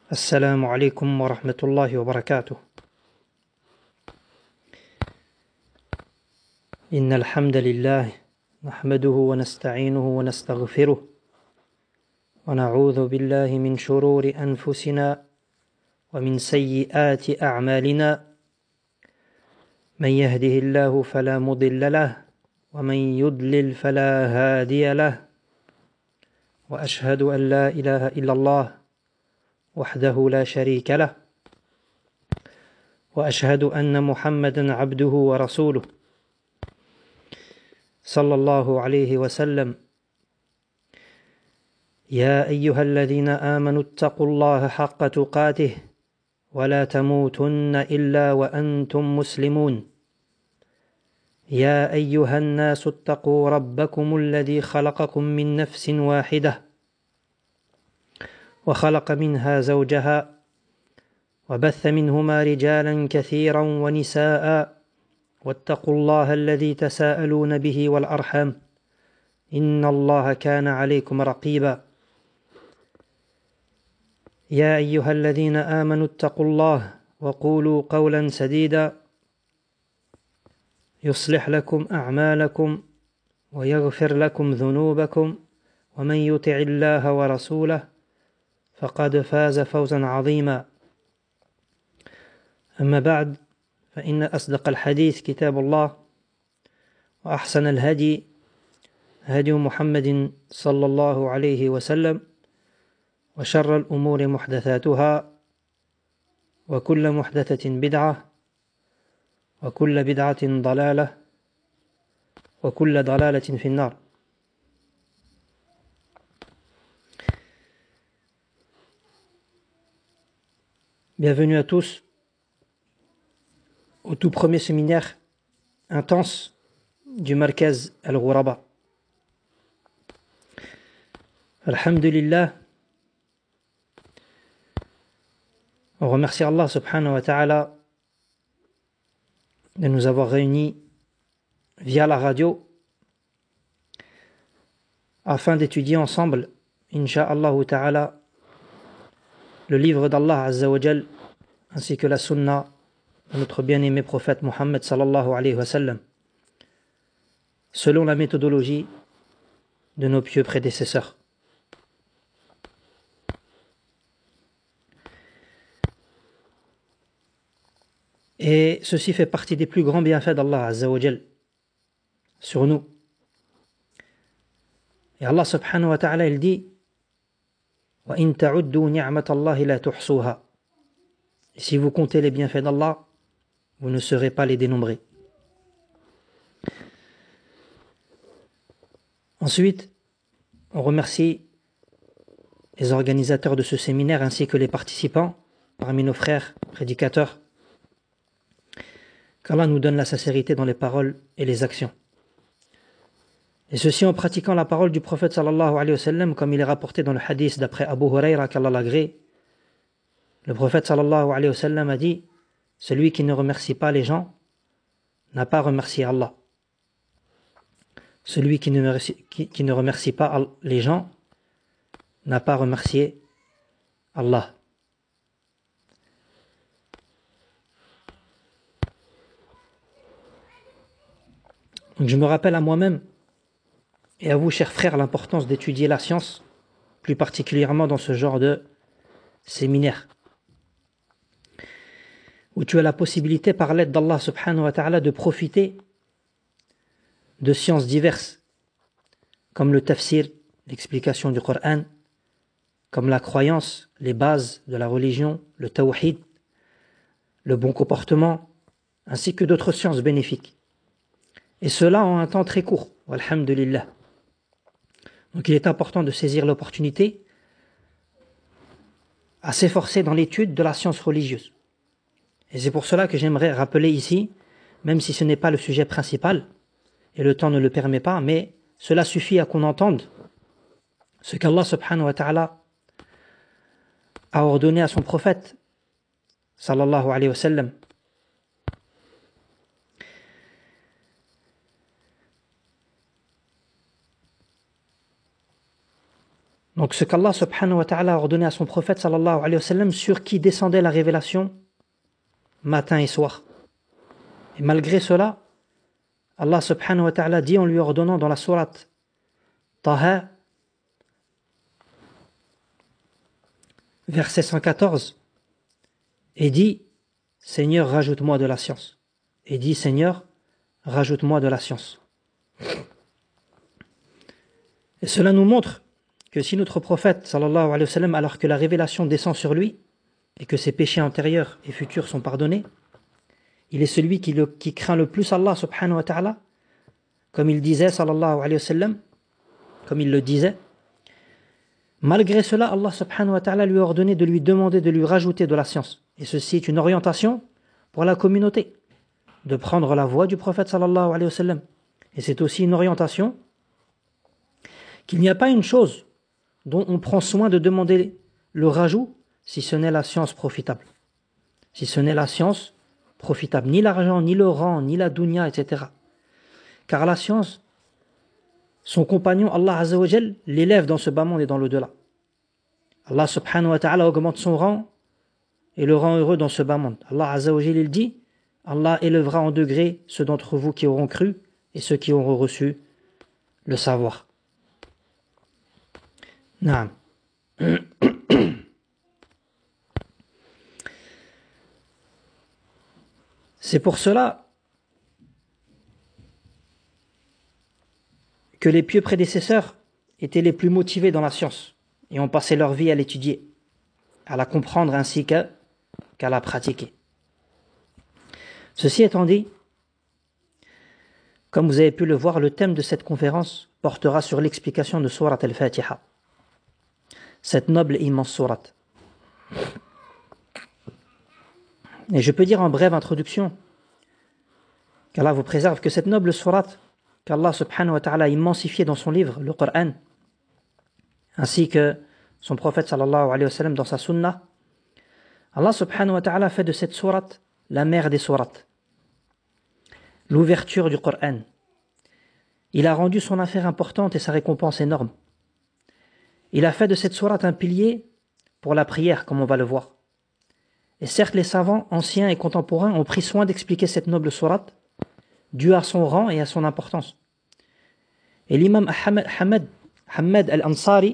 السلام عليكم ورحمة الله وبركاته. إن الحمد لله نحمده ونستعينه ونستغفره ونعوذ بالله من شرور أنفسنا ومن سيئات أعمالنا. من يهده الله فلا مضل له ومن يضلل فلا هادي له، وأشهد أن لا إله إلا الله وحده لا شريك له، وأشهد أن محمدا عبده ورسوله صلى الله عليه وسلم. يا أيها الذين آمنوا اتقوا الله حق تقاته ولا تموتن إلا وأنتم مسلمون. يا أيها الناس اتقوا ربكم الذي خلقكم من نفس واحدة وخلق منها زوجها وبث منهما رجالا كثيرا ونساء، واتقوا الله الذي تساءلون به والأرحام إن الله كان عليكم رقيبا. يا أيها الذين آمنوا اتقوا الله وقولوا قولا سديدا يصلح لكم أعمالكم ويغفر لكم ذنوبكم، ومن يطع الله ورسوله فقد فاز فوزا عظيما. أما بعد، فإن أصدق الحديث كتاب الله، وأحسن الهدي هدي محمد صلى الله عليه وسلم، وشر الأمور محدثاتها، وكل محدثة بدعة، وكل بدعة ضلالة، وكل ضلالة في النار. Bienvenue à tous au tout premier séminaire intense du Markaz Al-Ghuraba. Alhamdulillah, on remercie Allah subhanahu wa ta'ala de nous avoir réunis via la radio afin d'étudier ensemble, insha'Allah ta'ala, le livre d'Allah Azza wa Jal ainsi que la sunna de notre bien-aimé prophète Muhammad sallallahu alayhi wa sallam, selon la méthodologie de nos pieux prédécesseurs. Et ceci fait partie des plus grands bienfaits d'Allah Azza wa Jal sur nous. Et Allah subhanahu wa ta'ala, il dit وَإِن تَعُدُّوا نِعْمَةَ اللَّهِ لَا تُحْصُوهَا. Et si vous comptez les bienfaits d'Allah, vous ne saurez pas les dénombrer. Ensuite, on remercie les organisateurs de ce séminaire ainsi que les participants parmi nos frères prédicateurs. Qu'Allah nous donne la sincérité dans les paroles et les actions. Et ceci en pratiquant la parole du prophète sallallahu alayhi wa sallam, comme il est rapporté dans le hadith d'après Abu Huraira, qu'Allah l'agrée. Le prophète sallallahu alayhi wa sallam a dit: celui qui ne remercie pas les gens n'a pas remercié Allah. Celui qui ne remercie pas les gens n'a pas remercié Allah. Donc je me rappelle à moi-même et à vous, chers frères, l'importance d'étudier la science, plus particulièrement dans ce genre de séminaire, où tu as la possibilité, par l'aide d'Allah subhanahu wa ta'ala, de profiter de sciences diverses, comme le tafsir, l'explication du Coran, comme la croyance, les bases de la religion, le tawhid, le bon comportement, ainsi que d'autres sciences bénéfiques. Et cela en un temps très court, alhamdulillah. Donc il est important de saisir l'opportunité à s'efforcer dans l'étude de la science religieuse. Et c'est pour cela que j'aimerais rappeler ici, même si ce n'est pas le sujet principal, et le temps ne le permet pas, mais cela suffit à qu'on entende ce qu'Allah subhanahu wa ta'ala a ordonné à son prophète, sallallahu alayhi wa sallam. Donc ce qu'Allah subhanahu wa ta'ala a ordonné à son prophète sallallahu alayhi wa sallam, sur qui descendait la révélation matin et soir. Et malgré cela, Allah subhanahu wa ta'ala dit en lui ordonnant dans la sourate Taha, verset 114, et dit, Seigneur, rajoute-moi de la science. Et dit, Seigneur, rajoute-moi de la science. Et cela nous montre que si notre prophète, sallallahu alayhi wa sallam, alors que la révélation descend sur lui, et que ses péchés antérieurs et futurs sont pardonnés, il est celui qui craint le plus Allah subhanahu wa ta'ala, comme il disait, sallallahu alayhi wa sallam, comme il le disait. Malgré cela, Allah subhanahu wa ta'ala lui a ordonné de lui demander de lui rajouter de la science. Et ceci est une orientation pour la communauté, de prendre la voie du prophète sallallahu alayhi wa sallam. Et c'est aussi une orientation qu'il n'y a pas une chose dont on prend soin de demander le rajout, si ce n'est la science profitable. Si ce n'est la science profitable, ni l'argent, ni le rang, ni la dunya, etc. Car la science, son compagnon, Allah Azza wa Jal, l'élève dans ce bas monde et dans l'au-delà. Allah subhanahu wa ta'ala augmente son rang et le rend heureux dans ce bas monde. Allah Azza wa Jal, il dit, Allah élèvera en degrés ceux d'entre vous qui auront cru et ceux qui auront reçu le savoir. Naam. C'est pour cela que les pieux prédécesseurs étaient les plus motivés dans la science et ont passé leur vie à l'étudier, à la comprendre ainsi qu'à la pratiquer. Ceci étant dit, comme vous avez pu le voir, le thème de cette conférence portera sur l'explication de Surat al-Fatiha, cette noble et immense sourate. Et je peux dire en brève introduction qu'Allah vous préserve que cette noble sourate qu'Allah subhanahu wa ta'ala a immensifiée dans son livre, le Coran, ainsi que son prophète sallallahu alayhi wa sallam dans sa sunna, Allah subhanahu wa ta'ala fait de cette sourate la mère des sourates, l'ouverture du Coran. Il a rendu son affaire importante et sa récompense énorme. Il a fait de cette sourate un pilier pour la prière, comme on va le voir. Et certes, les savants anciens et contemporains ont pris soin d'expliquer cette noble sourate, due à son rang et à son importance. Et l'imam Hamad al-Ansari,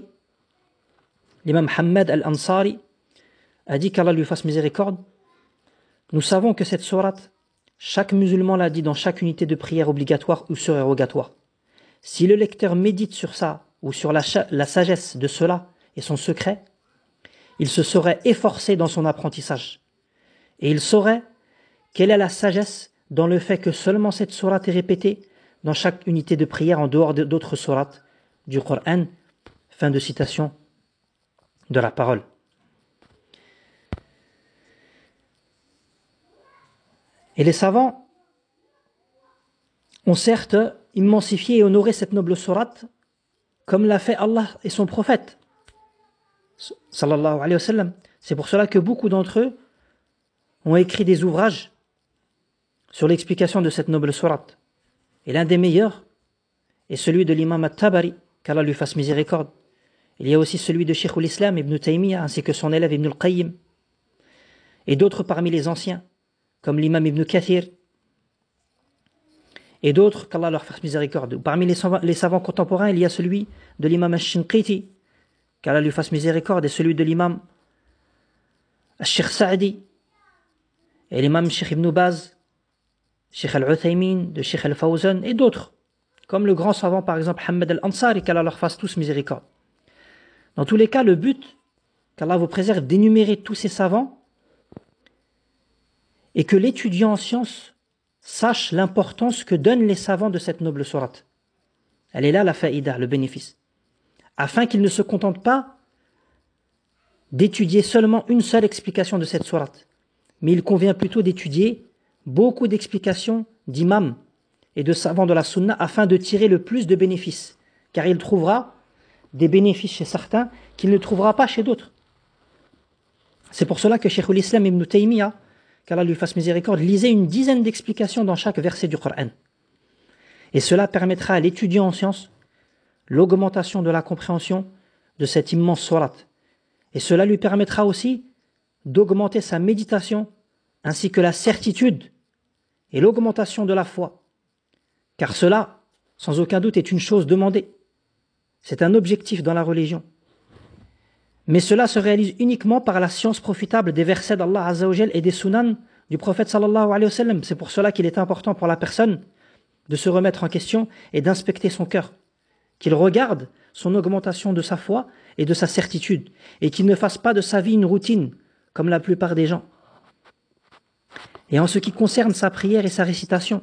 a dit qu'Allah lui fasse miséricorde. Nous savons que cette sourate, chaque musulman l'a dit dans chaque unité de prière obligatoire ou surérogatoire. Si le lecteur médite sur ça, ou sur la sagesse de cela et son secret, il se serait efforcé dans son apprentissage. Et il saurait quelle est la sagesse dans le fait que seulement cette sourate est répétée dans chaque unité de prière en dehors d'autres sourates du Coran. Fin de citation de la parole. Et les savants ont certes immensifié et honoré cette noble sourate comme l'a fait Allah et son prophète sallallahu alayhi wa sallam. C'est pour cela que beaucoup d'entre eux ont écrit des ouvrages sur l'explication de cette noble sourate. Et l'un des meilleurs est celui de l'imam At-Tabari, qu'Allah lui fasse miséricorde. Il y a aussi celui de Cheikh al-Islam Ibn Taymiyyah, ainsi que son élève Ibn al-Qayyim. Et d'autres parmi les anciens, comme l'imam Ibn Kathir. Et d'autres, qu'Allah leur fasse miséricorde. Parmi les savants contemporains, il y a celui de l'imam Ash-Shinqiti, qu'Allah lui fasse miséricorde, et celui de l'imam Ash-Sheikh Sa'di, et l'imam Sheikh Ibn Baz, Sheikh Al-Uthaymin, de Sheikh Al-Fawzan, et d'autres, comme le grand savant par exemple Hamad Al-Ansari, qu'Allah leur fasse tous miséricorde. Dans tous les cas, le but, qu'Allah vous préserve d'énumérer tous ces savants, et que l'étudiant en sciences sache l'importance que donnent les savants de cette noble sourate. Elle est là la faïda, le bénéfice. Afin qu'il ne se contente pas d'étudier seulement une seule explication de cette sourate, mais il convient plutôt d'étudier beaucoup d'explications d'imams et de savants de la sunna afin de tirer le plus de bénéfices, car il trouvera des bénéfices chez certains qu'il ne trouvera pas chez d'autres. C'est pour cela que Cheikh al-Islam Ibn Taymiyyah, qu'Allah lui fasse miséricorde, lisait une dizaine d'explications dans chaque verset du Coran. Et cela permettra à l'étudiant en sciences l'augmentation de la compréhension de cette immense sourate. Et cela lui permettra aussi d'augmenter sa méditation ainsi que la certitude et l'augmentation de la foi. Car cela, sans aucun doute, est une chose demandée. C'est un objectif dans la religion. Mais cela se réalise uniquement par la science profitable des versets d'Allah Azza wa Jal et des sunan du prophète sallallahu alayhi wa sallam. C'est pour cela qu'il est important pour la personne de se remettre en question et d'inspecter son cœur. Qu'il regarde son augmentation de sa foi et de sa certitude. Et qu'il ne fasse pas de sa vie une routine, comme la plupart des gens. Et en ce qui concerne sa prière et sa récitation,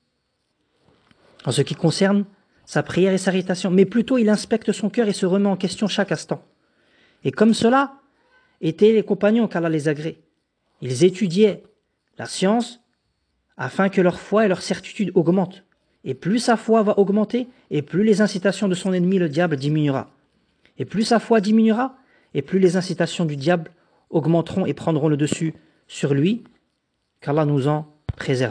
mais plutôt il inspecte son cœur et se remet en question chaque instant. Et comme cela étaient les compagnons qu'Allah les agrée. Ils étudiaient la science afin que leur foi et leur certitude augmentent. Et plus sa foi va augmenter, et plus les incitations de son ennemi, le diable, diminuera. Et plus sa foi diminuera, et plus les incitations du diable augmenteront et prendront le dessus sur lui, qu'Allah nous en préserve.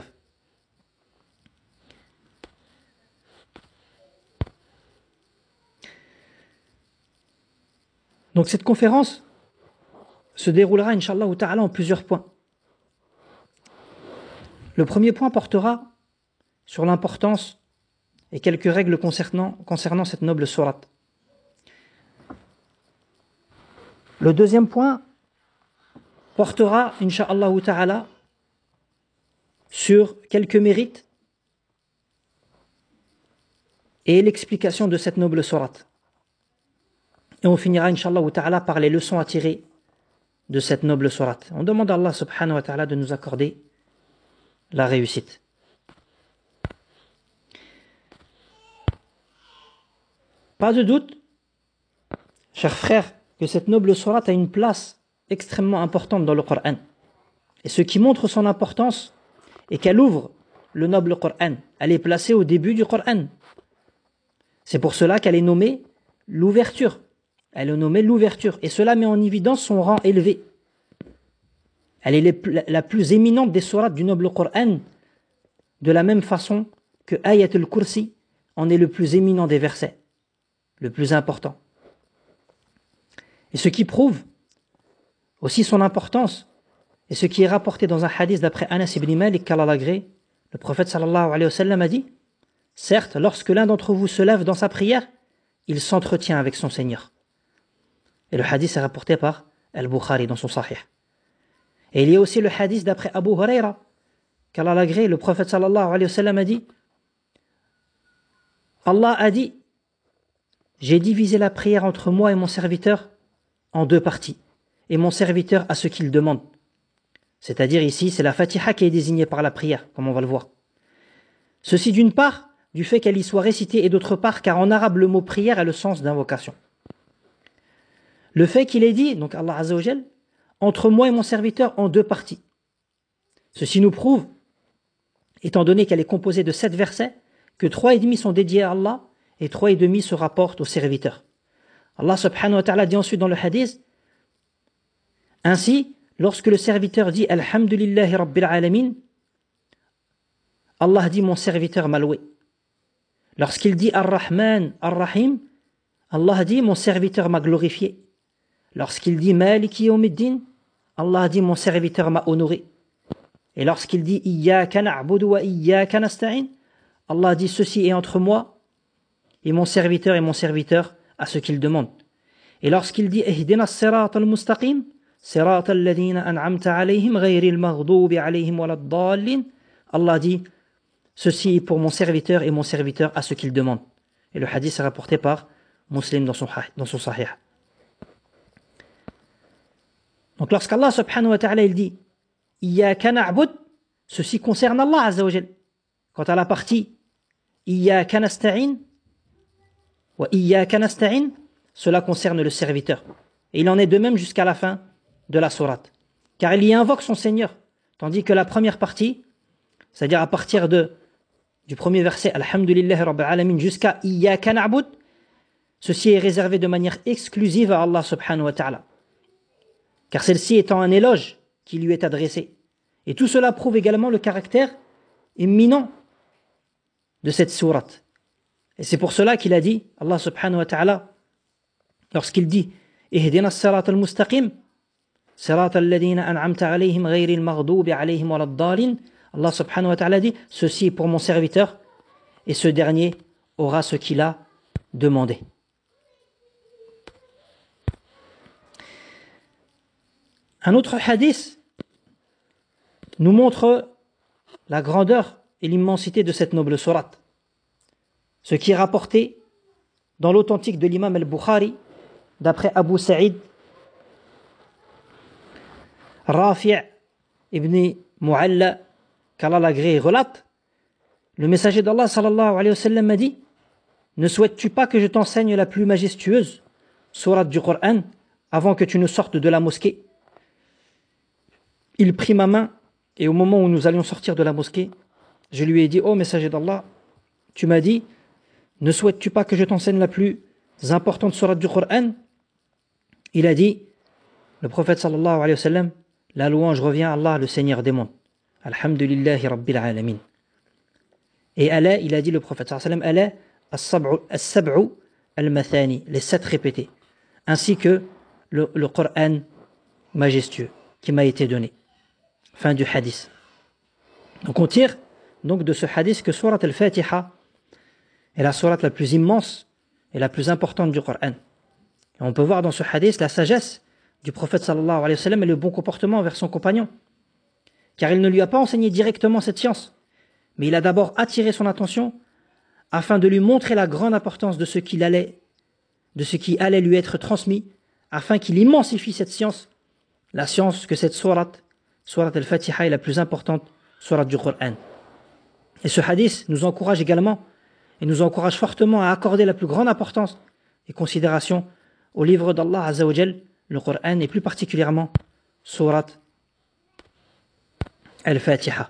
Donc cette conférence se déroulera, Inch'Allah ta'ala, en plusieurs points. Le premier point portera sur l'importance et quelques règles concernant cette noble sourate. Le deuxième point portera, Inch'Allah ta'ala, sur quelques mérites et l'explication de cette noble sourate. Et on finira, Inch'Allah ta'ala, par les leçons à tirer de cette noble sourate. On demande à Allah subhanahu wa ta'ala de nous accorder la réussite. Pas de doute, chers frères, que cette noble sourate a une place extrêmement importante dans le Coran. Et ce qui montre son importance est qu'elle ouvre le noble Coran. Elle est placée au début du Coran. C'est pour cela qu'elle est nommée l'ouverture. Elle est nommée l'ouverture. Et cela met en évidence son rang élevé. Elle est la plus éminente des sourates du noble Coran, de la même façon que Ayat al-Kursi en est le plus éminent des versets, le plus important. Et ce qui prouve aussi son importance, et ce qui est rapporté dans un hadith d'après Anas ibn Malik, qu'Allah l'agrée, le prophète sallallahu alayhi wa sallam a dit: certes, lorsque l'un d'entre vous se lève dans sa prière, il s'entretient avec son Seigneur. Et le hadith est rapporté par Al-Bukhari dans son Sahih. Et il y a aussi le hadith d'après Abu Huraira, qu'Allah l'agrée, le prophète sallallahu alayhi wa sallam a dit: Allah a dit, j'ai divisé la prière entre moi et mon serviteur en deux parties, et mon serviteur a ce qu'il demande. C'est-à-dire ici, c'est la Fatiha qui est désignée par la prière, comme on va le voir. Ceci d'une part, du fait qu'elle y soit récitée, et d'autre part, car en arabe, le mot prière a le sens d'invocation. Le fait qu'il ait dit, donc Allah Azza wa Jal, entre moi et mon serviteur en deux parties. Ceci nous prouve, étant donné qu'elle est composée de 7 versets, que 3,5 sont dédiés à Allah, et 3,5 se rapportent au serviteur. Allah subhanahu wa ta'ala dit ensuite dans le hadith: ainsi, lorsque le serviteur dit Alhamdulillahi Rabbil Alamin, Allah dit mon serviteur m'a loué. Lorsqu'il dit Ar-Rahman, Ar-Rahim, Allah dit mon serviteur m'a glorifié. Lorsqu'il dit Maliki Yawmiddin, Allah dit mon serviteur m'a honoré. Et lorsqu'il dit Iyyaka na'budu wa iyyaka nasta'in, Allah dit ceci est entre moi et mon serviteur à ce qu'il demande. Et lorsqu'il dit Ihdina as-sirata al-mustaqim, sirata alladhina an'amta alayhim ghayril maghdubi alayhim waladdallin, Allah dit ceci est pour mon serviteur à ce qu'il demande. Et le hadith est rapporté par Muslim dans son Sahih. Donc lorsqu'Allah subhanahu wa ta'ala il dit Iyyaka na'bud, ceci concerne Allah Azza wa Jal. Quant à la partie Iyyaka nasta'in wa iyyaka nasta'in, cela concerne le serviteur. Et il en est de même jusqu'à la fin de la sourate. Car il y invoque son Seigneur. Tandis que la première partie, c'est-à-dire à partir du premier verset Alhamdulillahi Rabbil Alamin jusqu'à Iyyaka na'bud, ceci est réservé de manière exclusive à Allah subhanahu wa ta'ala. Car celle-ci étant un éloge qui lui est adressé. Et tout cela prouve également le caractère éminent de cette sourate. Et c'est pour cela qu'il a dit, Allah subhanahu wa ta'ala, lorsqu'il dit Ihdina as-sirata al-mustaqim, sirata alladhina an'amta alayhim ghayril maghdubi alayhim waladdallin, Allah subhanahu wa ta'ala dit ceci est pour mon serviteur et ce dernier aura ce qu'il a demandé. Un autre hadith nous montre la grandeur et l'immensité de cette noble sourate. Ce qui est rapporté dans l'authentique de l'imam al-Bukhari, d'après Abu Sa'id, Rafi' ibn Mu'alla, qu'Allah l'agrée, relate, le messager d'Allah sallallahu alayhi wa sallam m'a dit, ne souhaites-tu pas que je t'enseigne la plus majestueuse sourate du Coran avant que tu ne sortes de la mosquée? Il prit ma main et au moment où nous allions sortir de la mosquée, je lui ai dit, ô messager d'Allah, tu m'as dit, ne souhaites-tu pas que je t'enseigne la plus importante sourate du Coran? Il a dit, le prophète sallallahu alayhi wa sallam, la louange revient à Allah, le Seigneur des mondes. Alhamdulillahi Rabbil Alamin. Et Allah, il a dit le prophète sallallahu alayhi wa sallam, Allah, as-sab'u al-mathani, les 7 répétés, ainsi que le Coran majestueux qui m'a été donné. Fin du hadith. Donc on tire donc de ce hadith que sourate al-Fatiha est la sourate la plus immense et la plus importante du Coran. Et on peut voir dans ce hadith la sagesse du prophète sallallahu alayhi wa sallam et le bon comportement envers son compagnon. Car il ne lui a pas enseigné directement cette science, mais il a d'abord attiré son attention afin de lui montrer la grande importance de ce qui allait lui être transmis, afin qu'il immensifie cette science, la science que cette sourate al-Fatiha est la plus importante sourate du Coran. Et ce hadith nous encourage également et nous encourage fortement à accorder la plus grande importance et considération au livre d'Allah Azza wa Jal, le Coran, et plus particulièrement sourate al-Fatiha.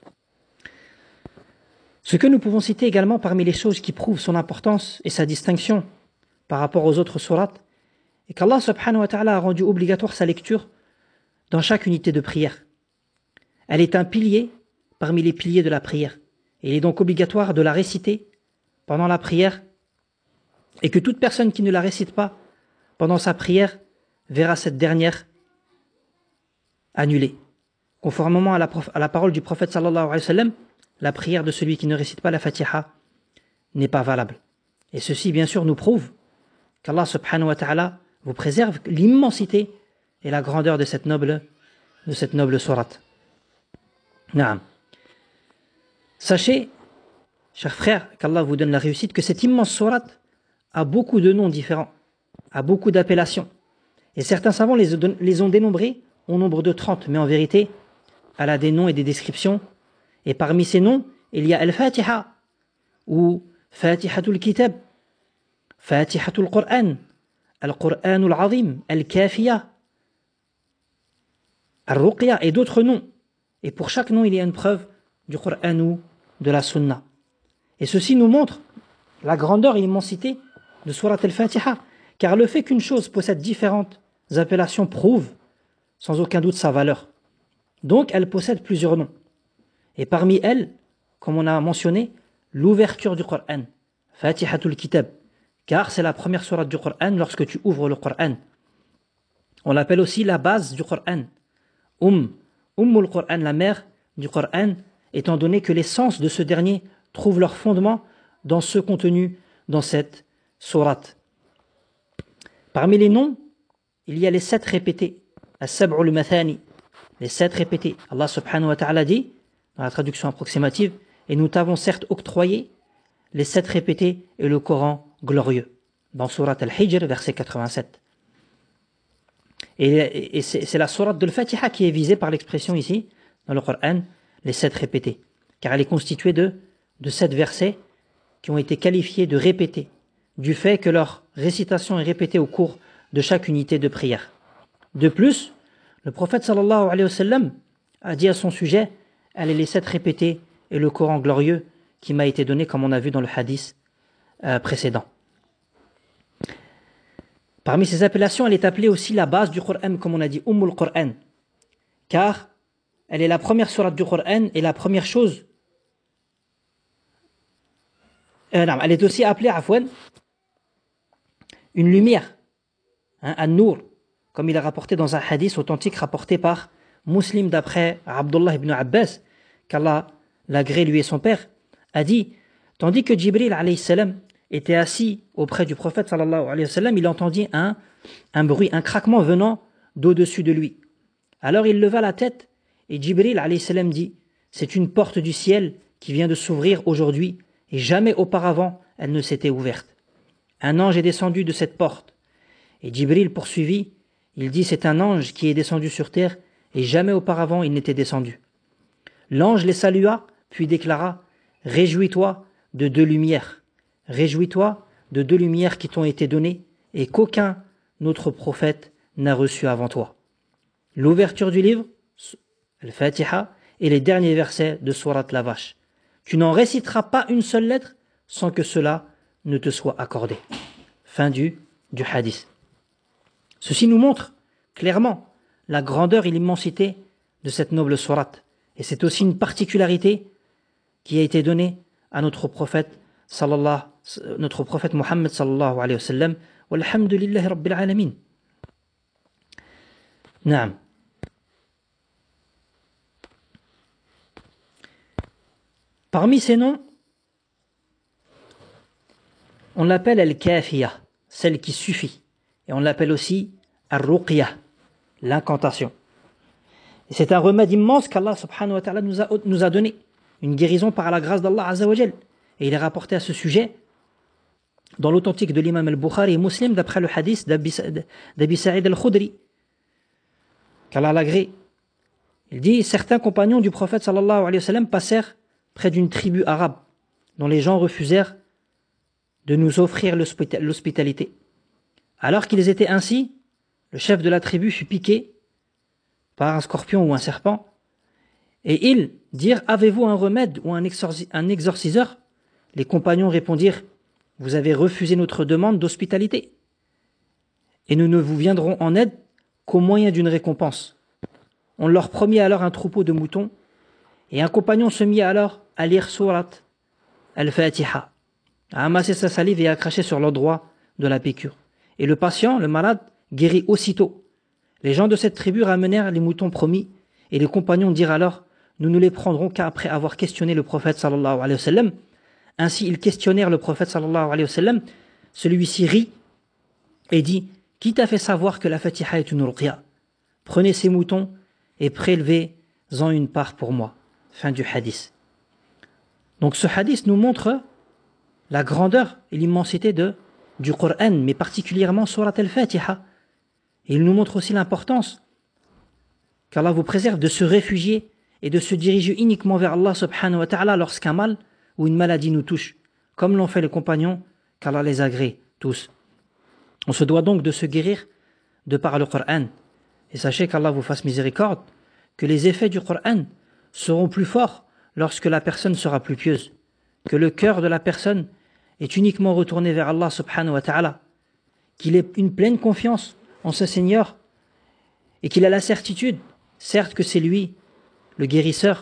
Ce que nous pouvons citer également parmi les choses qui prouvent son importance et sa distinction par rapport aux autres sourates est qu'Allah subhanahu wa ta'ala a rendu obligatoire sa lecture dans chaque unité de prière. Elle est un pilier parmi les piliers de la prière. Et il est donc obligatoire de la réciter pendant la prière et que toute personne qui ne la récite pas pendant sa prière verra cette dernière annulée. Conformément à la parole du prophète sallallahu alayhi wa sallam, la prière de celui qui ne récite pas la Fatiha n'est pas valable. Et ceci, bien sûr, nous prouve qu'Allah subhanahu wa ta'ala vous préserve l'immensité et la grandeur de cette noble sourate. Naam. Sachez, chers frères, qu'Allah vous donne la réussite, que cette immense sourate a beaucoup de noms différents, a beaucoup d'appellations. Et certains savants les ont dénombrés au nombre de 30, mais en vérité, elle a des noms et des descriptions. Et parmi ces noms, il y a Al-Fatiha, ou Fatihatul Kitab, Fatihatul Qur'an, Al-Qur'anul Azim, Al-Kafiya, Al-Ruqya et d'autres noms. Et pour chaque nom, il y a une preuve du Qur'an ou de la Sunna. Et ceci nous montre la grandeur et l'immensité de Surat al-Fatiha, car le fait qu'une chose possède différentes appellations prouve sans aucun doute sa valeur. Donc elle possède plusieurs noms. Et parmi elles, comme on a mentionné, l'ouverture du Qur'an, Fatihatul Kitab, car c'est la première sourate du Qur'an lorsque tu ouvres le Qur'an. On l'appelle aussi la base du Qur'an, Ummul Qur'an, la mère du Qur'an, étant donné que les sens de ce dernier trouvent leur fondement dans ce contenu dans cette sourate. Parmi les noms, il y a les 7 répétés, As-Sab'ul Mathani, les 7 répétés. Allah subhanahu wa ta'ala dit, dans la traduction approximative, et nous t'avons certes octroyé les 7 répétés et le Coran glorieux, dans sourate Al-Hijr, verset 87. Et c'est la sourate de l'Fatiha qui est visée par l'expression ici, dans le Coran, les 7 répétés, car elle est constituée de 7 versets qui ont été qualifiés de répétés, du fait que leur récitation est répétée au cours de chaque unité de prière. De plus, le prophète sallallahu alayhi wa sallam a dit à son sujet, elle est les 7 répétés et le Coran glorieux qui m'a été donné, comme on a vu dans le hadith précédent. Parmi ces appellations, elle est appelée aussi la base du Coran, comme on a dit, Ummul Qur'an, car elle est la première sourate du Coran et la première chose. Elle est aussi appelée, afwan, une lumière, An-Nur, comme il est rapporté dans un hadith authentique rapporté par Muslim d'après Abdullah ibn Abbas, qu'Allah l'agrée lui et son père, a dit, tandis que Jibril alayhi salam était assis auprès du prophète sallallahu alayhi wa sallam, il entendit un bruit, un craquement venant d'au-dessus de lui. Alors il leva la tête et Jibril alayhi salam dit, c'est une porte du ciel qui vient de s'ouvrir aujourd'hui et jamais auparavant elle ne s'était ouverte. Un ange est descendu de cette porte. Et Jibril poursuivit, il dit, c'est un ange qui est descendu sur terre et jamais auparavant il n'était descendu. L'ange les salua, puis déclara, réjouis-toi de 2 lumières. Réjouis-toi de 2 lumières qui t'ont été données et qu'aucun autre prophète n'a reçu avant toi. L'ouverture du livre, Al-Fatiha, et les derniers versets de Surat la Vache. Tu n'en réciteras pas une seule lettre sans que cela ne te soit accordé. Fin du hadith. Ceci nous montre clairement la grandeur et l'immensité de cette noble sourate. Et c'est aussi une particularité qui a été donnée à notre prophète Muhammad sallallahu alayhi wa sallam. Walhamdulillahi rabbil alamin. Naam. Parmi ces noms, on l'appelle Al-Kafiya, celle qui suffit. Et on l'appelle aussi Ar-Ruqya, l'incantation. Et c'est un remède immense qu'Allah subhanahu wa ta'ala nous a donné. Une guérison par la grâce d'Allah azza wa jal. Et il est rapporté à ce sujet dans l'authentique de l'imam al-Bukhari et Muslim d'après le hadith d'Abi Sa'id al-Khudri, qu'Allah l'agrée. Il dit, certains compagnons du prophète sallallahu alayhi wa sallam passèrent près d'une tribu arabe dont les gens refusèrent de nous offrir l'hospitalité. Alors qu'ils étaient ainsi, le chef de la tribu fut piqué par un scorpion ou un serpent, et ils dirent, avez-vous un remède ou un exorciseur? Les compagnons répondirent, vous avez refusé notre demande d'hospitalité, et nous ne vous viendrons en aide qu'au moyen d'une récompense. On leur promit alors un troupeau de moutons, et un compagnon se mit alors à lire Surat Al-Fatiha, à amasser sa salive et à cracher sur l'endroit de la piqûre. Et le patient, le malade, guérit aussitôt. Les gens de cette tribu ramenèrent les moutons promis, et les compagnons dirent alors, nous ne les prendrons qu'après avoir questionné le prophète sallallahu alayhi wa sallam. Ainsi ils questionnèrent le prophète sallallahu alayhi wa sallam. Celui-ci rit et dit, qui t'a fait savoir que la Fatiha est une ruqya? Prenez ces moutons et prélevez-en une part pour moi. Fin du hadith. Donc ce hadith nous montre la grandeur et l'immensité du Coran, mais particulièrement Surat Al-Fatiha. Et il nous montre aussi l'importance qu'Allah vous préserve de se réfugier et de se diriger uniquement vers Allah subhanahu wa ta'ala lorsqu'un mal ou une maladie nous touche, comme l'ont fait les compagnons, qu'Allah les agrée tous. On se doit donc de se guérir de par le Coran. Et sachez qu'Allah vous fasse miséricorde, que les effets du Coran seront plus forts lorsque la personne sera plus pieuse, que le cœur de la personne est uniquement retourné vers Allah subhanahu wa ta'ala, qu'il ait une pleine confiance en ce Seigneur et qu'il a la certitude, certes que c'est lui le guérisseur.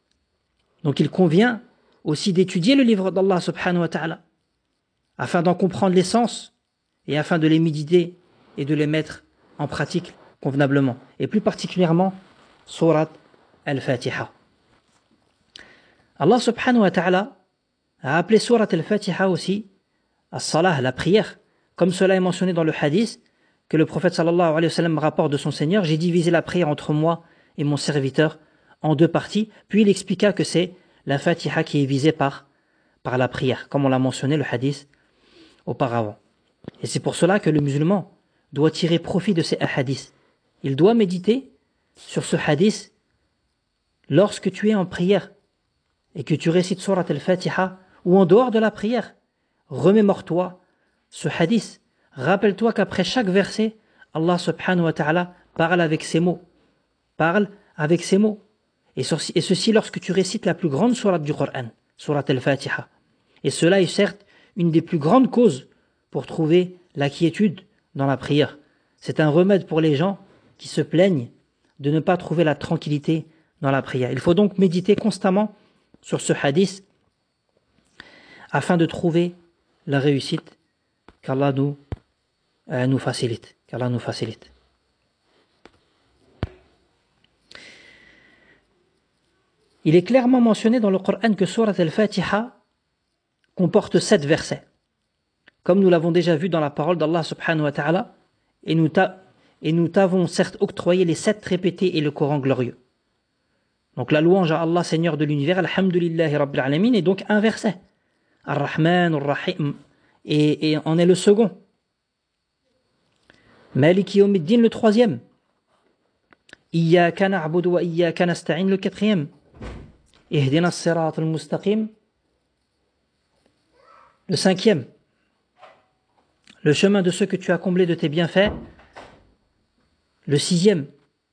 Donc il convient aussi d'étudier le livre d'Allah subhanahu wa ta'ala afin d'en comprendre l'essence et afin de les méditer et de les mettre en pratique convenablement, et plus particulièrement Surat Al-Fatiha. Allah subhanahu wa ta'ala a appelé Surat Al-Fatiha aussi As-Salah, la prière, comme cela est mentionné dans le hadith que le prophète sallallahu alayhi wa sallam rapporte de son Seigneur. J'ai divisé la prière entre moi et mon serviteur en 2 parties, puis il expliqua que c'est la Fatiha qui est visée par la prière, comme on l'a mentionné le hadith auparavant. Et c'est pour cela que le musulman doit tirer profit de ces hadiths. Il doit méditer sur ce hadith lorsque tu es en prière et que tu récites Surat Al-Fatiha ou en dehors de la prière. Remémore-toi ce hadith. Rappelle-toi qu'après chaque verset, Allah subhanahu wa ta'ala parle avec ses mots. Parle avec ses mots. Et ceci lorsque tu récites la plus grande sourate du Coran, Surat Al-Fatiha. Et cela est certes une des plus grandes causes pour trouver la quiétude dans la prière. C'est un remède pour les gens qui se plaignent de ne pas trouver la tranquillité dans la prière. Il faut donc méditer constamment sur ce hadith afin de trouver la réussite qu'Allah nous nous facilite, qu'Allah nous facilite. Il est clairement mentionné dans le Coran que Surat al-Fatiha comporte 7 versets. Comme nous l'avons déjà vu dans la parole d'Allah subhanahu wa ta'ala, et nous t'avons certes octroyé les 7 répétés et le Coran glorieux. Donc la louange à Allah, Seigneur de l'univers, Alhamdulillahi Rabbil Alamin, est donc un verset. Ar-Rahman, Ar-Rahim, et en est le second. Maliki Yawmiddin, le troisième. Iyyaka na'budu wa iyyaka nasta'in, le quatrième. Ihdina as-sirat al-mustaqim, le cinquième. Le chemin de ceux que tu as comblés de tes bienfaits, le sixième.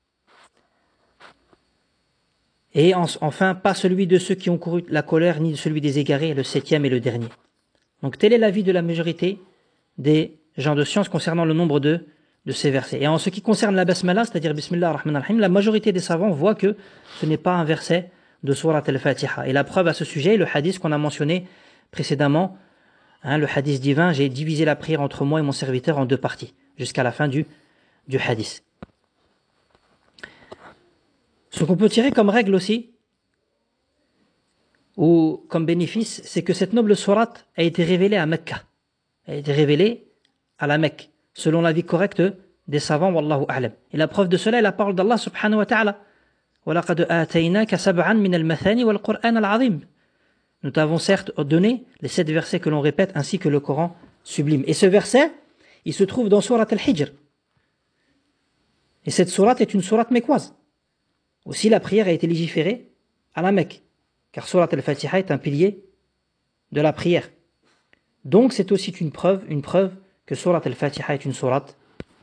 Et enfin, pas celui de ceux qui ont couru la colère, ni celui des égarés, le septième et le dernier. Donc tel est l'avis de la majorité des gens de science concernant le nombre de ces versets. Et en ce qui concerne la basmala, c'est-à-dire Bismillah ar-Rahman ar-Rahim, la majorité des savants voient que ce n'est pas un verset de Surat al-Fatiha. Et la preuve à ce sujet est le hadith qu'on a mentionné précédemment, le hadith divin, j'ai divisé la prière entre moi et mon serviteur en 2 parties, jusqu'à la fin du hadith. Ce qu'on peut tirer comme règle aussi, ou comme bénéfice, c'est que cette noble sourate a été révélée à Mecca. Elle a été révélée à la Mecque, selon l'avis correct des savants, wallahu a'lam. Et la preuve de cela est la parole d'Allah subhanahu wa ta'ala. وَلَقَدْ آتَيْنَاكَ سَبْعًا مِنَ الْمَثَانِ وَالْقُرْآنَ الْعَظِيمِ. Nous t'avons certes donné les 7 versets que l'on répète, ainsi que le Coran sublime. Et ce verset, il se trouve dans Surat al-Hijr. Et cette sourate est une sourate mécoise. Aussi, la prière a été légiférée à la Mecque, car Surat al-Fatiha est un pilier de la prière. Donc, c'est aussi une preuve que Surat al-Fatiha est une sourate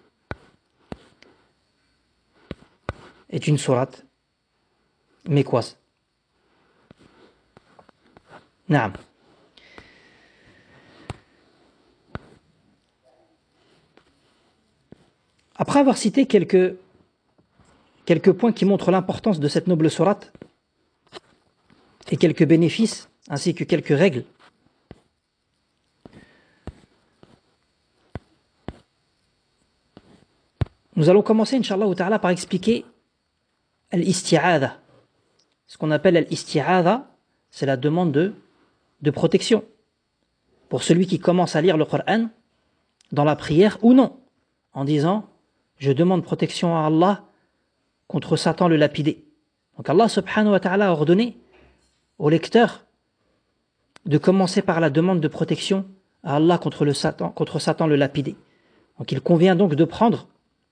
mécoise. Naam. Après avoir cité quelques points qui montrent l'importance de cette noble sourate et quelques bénéfices, ainsi que quelques règles, nous allons commencer, Inch'Allah ta'ala, par expliquer al-isti'adha. Ce qu'on appelle al-isti'adha, c'est la demande de protection. Pour celui qui commence à lire le Coran, dans la prière ou non, en disant « Je demande protection à Allah contre Satan le lapidé ». Donc Allah subhanahu wa ta'ala a ordonné au lecteur de commencer par la demande de protection à Allah contre Satan le lapidé. Donc il convient donc de comprendre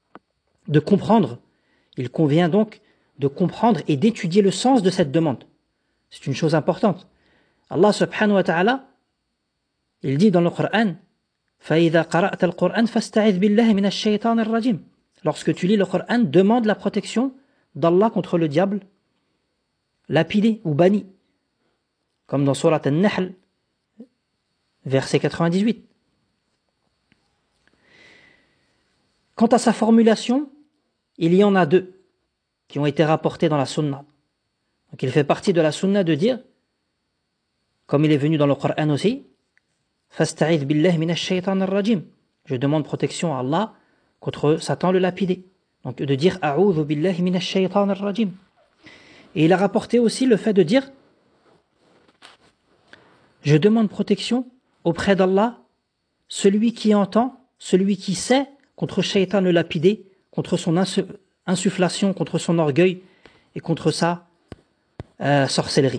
et d'étudier le sens de cette demande. C'est une chose importante. Allah subhanahu wa ta'ala, il dit dans le Coran, فَإِذَا قَرَأْتَ الْقُرْآنَ فَاسْتَعِذْ بِاللَّهِ مِنَ الشَّيْطَانِ الرَّجِيمِ. Lorsque tu lis le Coran, demande la protection d'Allah contre le diable lapidé ou banni. Comme dans Surat An-Nahl, verset 98. Quant à sa formulation, il y en a 2 qui ont été rapportés dans la Sunna. Donc il fait partie de la Sunna de dire, comme il est venu dans le Coran aussi, فَاسْتَعِذْ بِاللَّهِ مِنَ الشَّيْطَانِ الرَّجِيمِ. Je demande protection à Allah contre Satan le lapidé. Donc de dire أَعُوذُ بِاللَّهِ مِنَ الشَّيْطَانِ الرَّجِيمِ. Et il a rapporté aussi le fait de dire je demande protection auprès d'Allah, celui qui entend, celui qui sait, contre Shaitan le lapidé, contre son insufflation, contre son orgueil et contre sa sorcellerie.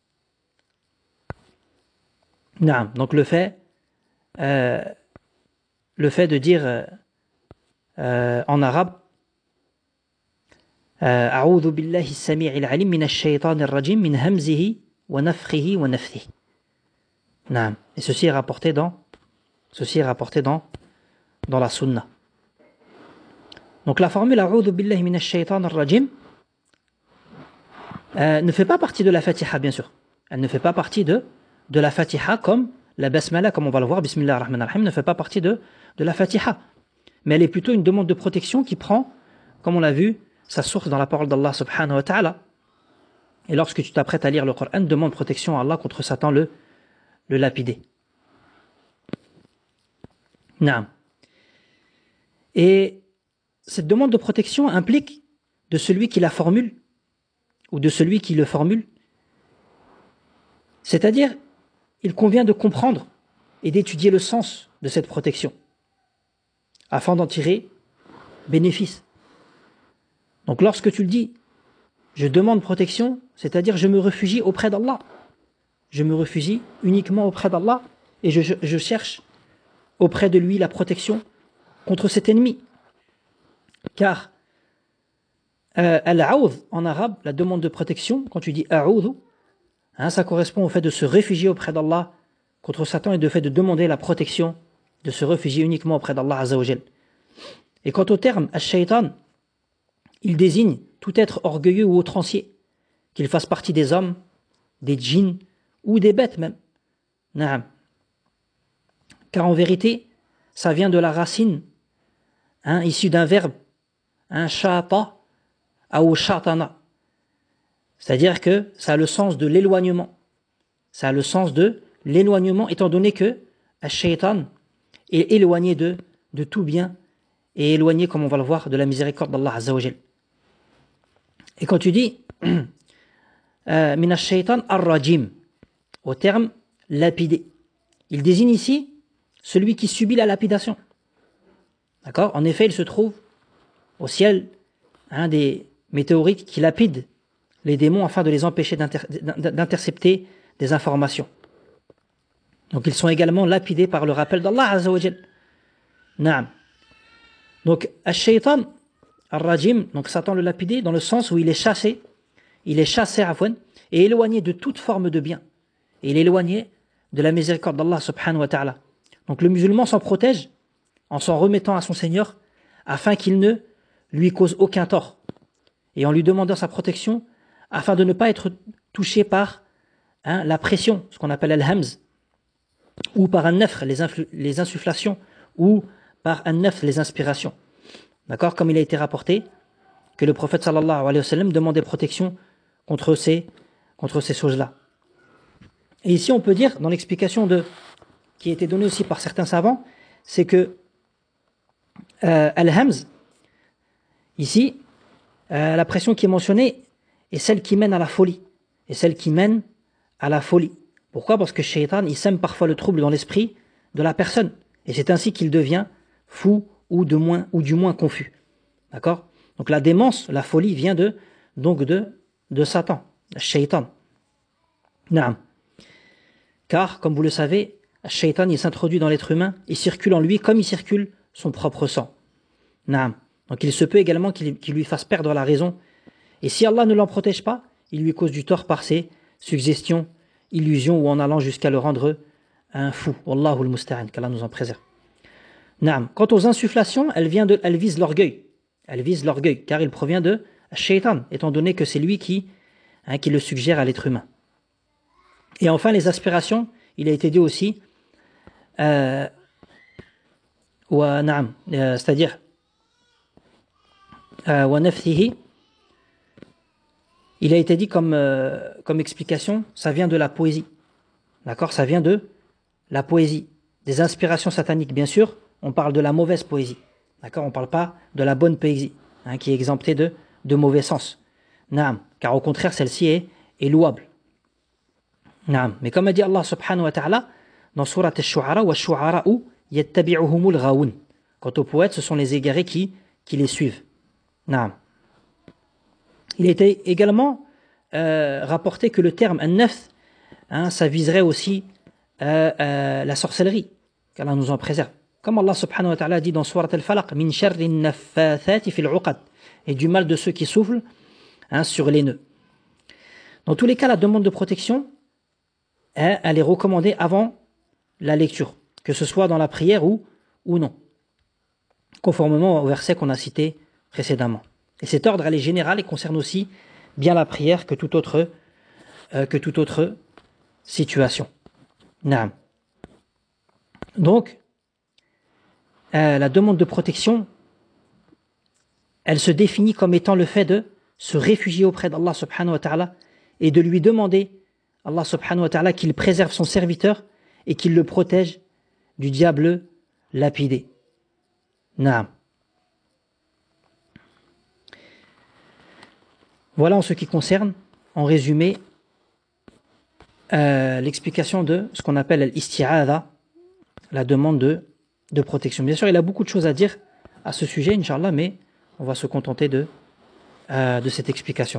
Naam. Donc le fait de dire en arabe أعوذ بالله السميع العليم من الشيطان الرجيم من همزه ونفخه ونفثه. Naam. Et ceci est rapporté dans la Sunna. Donc la formule أعوذ بالله من الشيطان الرجيم ne fait pas partie de la Fatiha, bien sûr. Elle ne fait pas partie de la Fatiha, comme la Basmala, comme on va le voir, Bismillah ar-Rahman ar-Rahim, ne fait pas partie de la Fatiha. Mais elle est plutôt une demande de protection qui prend, comme on l'a vu, sa source dans la parole d'Allah subhanahu wa ta'ala. Et lorsque tu t'apprêtes à lire le Coran, demande protection à Allah contre Satan le lapidé. Naam. Et cette demande de protection implique de celui qui la formule ou de celui qui le formule. C'est-à-dire, il convient de comprendre et d'étudier le sens de cette protection afin d'en tirer bénéfice. Donc lorsque tu le dis, je demande protection, c'est-à-dire je me réfugie auprès d'Allah. Je me réfugie uniquement auprès d'Allah et je cherche auprès de lui la protection contre cet ennemi. Car al-aoudh en arabe, la demande de protection, quand tu dis a'oudhu, ça correspond au fait de se réfugier auprès d'Allah contre Satan et de fait de demander la protection, de se réfugier uniquement auprès d'Allah Azza wa Jal. Et quant au terme ash-shaytan, il désigne tout être orgueilleux ou outrancier, qu'il fasse partie des hommes, des djinns ou des bêtes même. Naam. Car en vérité, ça vient de la racine issu d'un verbe, shata ou shatana. C'est-à-dire que ça a le sens de l'éloignement. Ça a le sens de l'éloignement, étant donné que ash-shaytan est éloigné de tout bien et éloigné, comme on va le voir, de la miséricorde d'Allah Azza wa Jal. Et quand tu dis min ash-shaytan ar-rajim, au terme lapidé, il désigne ici celui qui subit la lapidation. D'accord ? En effet, il se trouve au ciel des météorites qui lapident les démons afin de les empêcher d'intercepter des informations. Donc ils sont également lapidés par le rappel d'Allah Azza wa Jal. Naam. Donc ash-shaytan ar-rajim, donc Satan le lapidé, dans le sens où il est chassé afwan, et éloigné de toute forme de bien. Et il est éloigné de la miséricorde d'Allah subhanahu wa ta'ala. Donc le musulman s'en protège en s'en remettant à son Seigneur afin qu'il ne lui cause aucun tort. Et en lui demandant sa protection afin de ne pas être touché par la pression, ce qu'on appelle al-hamz, ou par un-nafr, les insufflations, ou par un-nafr, les inspirations. D'accord ? Comme il a été rapporté que le prophète sallallahu alayhi wa sallam demandait protection contre ces choses-là. Et ici on peut dire, dans l'explication qui a été donnée aussi par certains savants, c'est que al-hamz, ici, la pression qui est mentionnée est celle qui mène à la folie. Pourquoi ? Parce que Shaitan, il sème parfois le trouble dans l'esprit de la personne. Et c'est ainsi qu'il devient fou ou du moins confus. D'accord ? Donc la démence, la folie vient de Satan, Shaitan. Naam. Car, comme vous le savez, Shaitan, il s'introduit dans l'être humain, il circule en lui comme il circule son propre sang. Naam. Donc il se peut également qu'il lui fasse perdre la raison. Et si Allah ne l'en protège pas, il lui cause du tort par ses suggestions, illusions ou en allant jusqu'à le rendre un fou. Wallahu al-musta'an, qu'Allah nous en préserve. Naam. Quant aux insufflations, elles visent l'orgueil. Car il provient de Shaitan, étant donné que c'est lui qui le suggère à l'être humain. Et enfin, les aspirations, il a été dit aussi, c'est-à-dire il a été dit comme explication, ça vient de la poésie. D'accord ? Ça vient de la poésie. Des inspirations sataniques, bien sûr, on parle de la mauvaise poésie. D'accord ? On ne parle pas de la bonne poésie, qui est exemptée de mauvais sens. Naam. Car au contraire, celle-ci est louable. Naam. Mais comme a dit Allah subhanahu wa ta'ala, dans Surat al-Shu'ara, wa shu'ara'u yattabi'uhumul ghawun. Quant aux poètes, ce sont les égarés qui les suivent. Naam. Il a été également rapporté que le terme an-nafth, ça viserait aussi la sorcellerie, qu'Allah nous en préserve. Comme Allah subhanahu wa ta'ala dit dans Surat al-Falaq, min sharri an-naffathati fil 'uqad, et du mal de ceux qui soufflent sur les nœuds. Dans tous les cas, la demande de protection, elle est recommandée avant la lecture, que ce soit dans la prière ou non, conformément au verset qu'on a cité précédemment. Et cet ordre, elle est général et concerne aussi bien la prière que toute autre situation. Naam. Donc, la demande de protection, elle se définit comme étant le fait de se réfugier auprès d'Allah subhanahu wa ta'ala et de lui demander, Allah subhanahu wa ta'ala, qu'il préserve son serviteur et qu'il le protège du diable lapidé. Naam. Voilà en ce qui concerne, en résumé, l'explication de ce qu'on appelle l'isti'adha, la demande de protection. Bien sûr, il a beaucoup de choses à dire à ce sujet, Inch'Allah, mais on va se contenter de cette explication.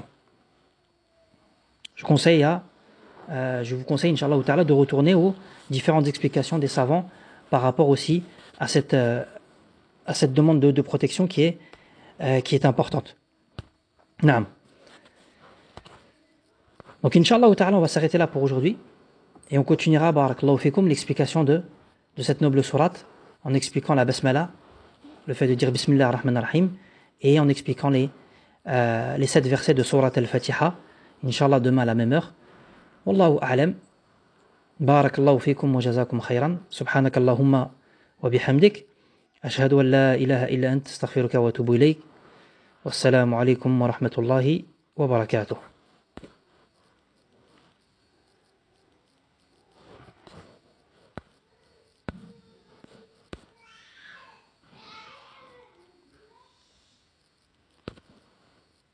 Je vous conseille, Inch'Allah ta'ala, de retourner aux différentes explications des savants par rapport aussi à cette demande de protection qui est importante. Naam. Donc, Inch'Allah ta'ala, on va s'arrêter là pour aujourd'hui. Et on continuera, barakallahu fikum, l'explication de cette noble sourate en expliquant la basmala, le fait de dire Bismillah ar-Rahman ar-Rahim, et en expliquant les 7 versets de sourate al-Fatiha, Inch'Allah demain à la même heure. Wallahu a'lam. Barakallahu fikum wa jazakum khayran. Subhanakallahumma wa bihamdik. Ashhadu an la ilaha illa ant astaghfiruka wa atubu ilayk. Wassalamu alaykum wa rahmatullahi wa barakatuh.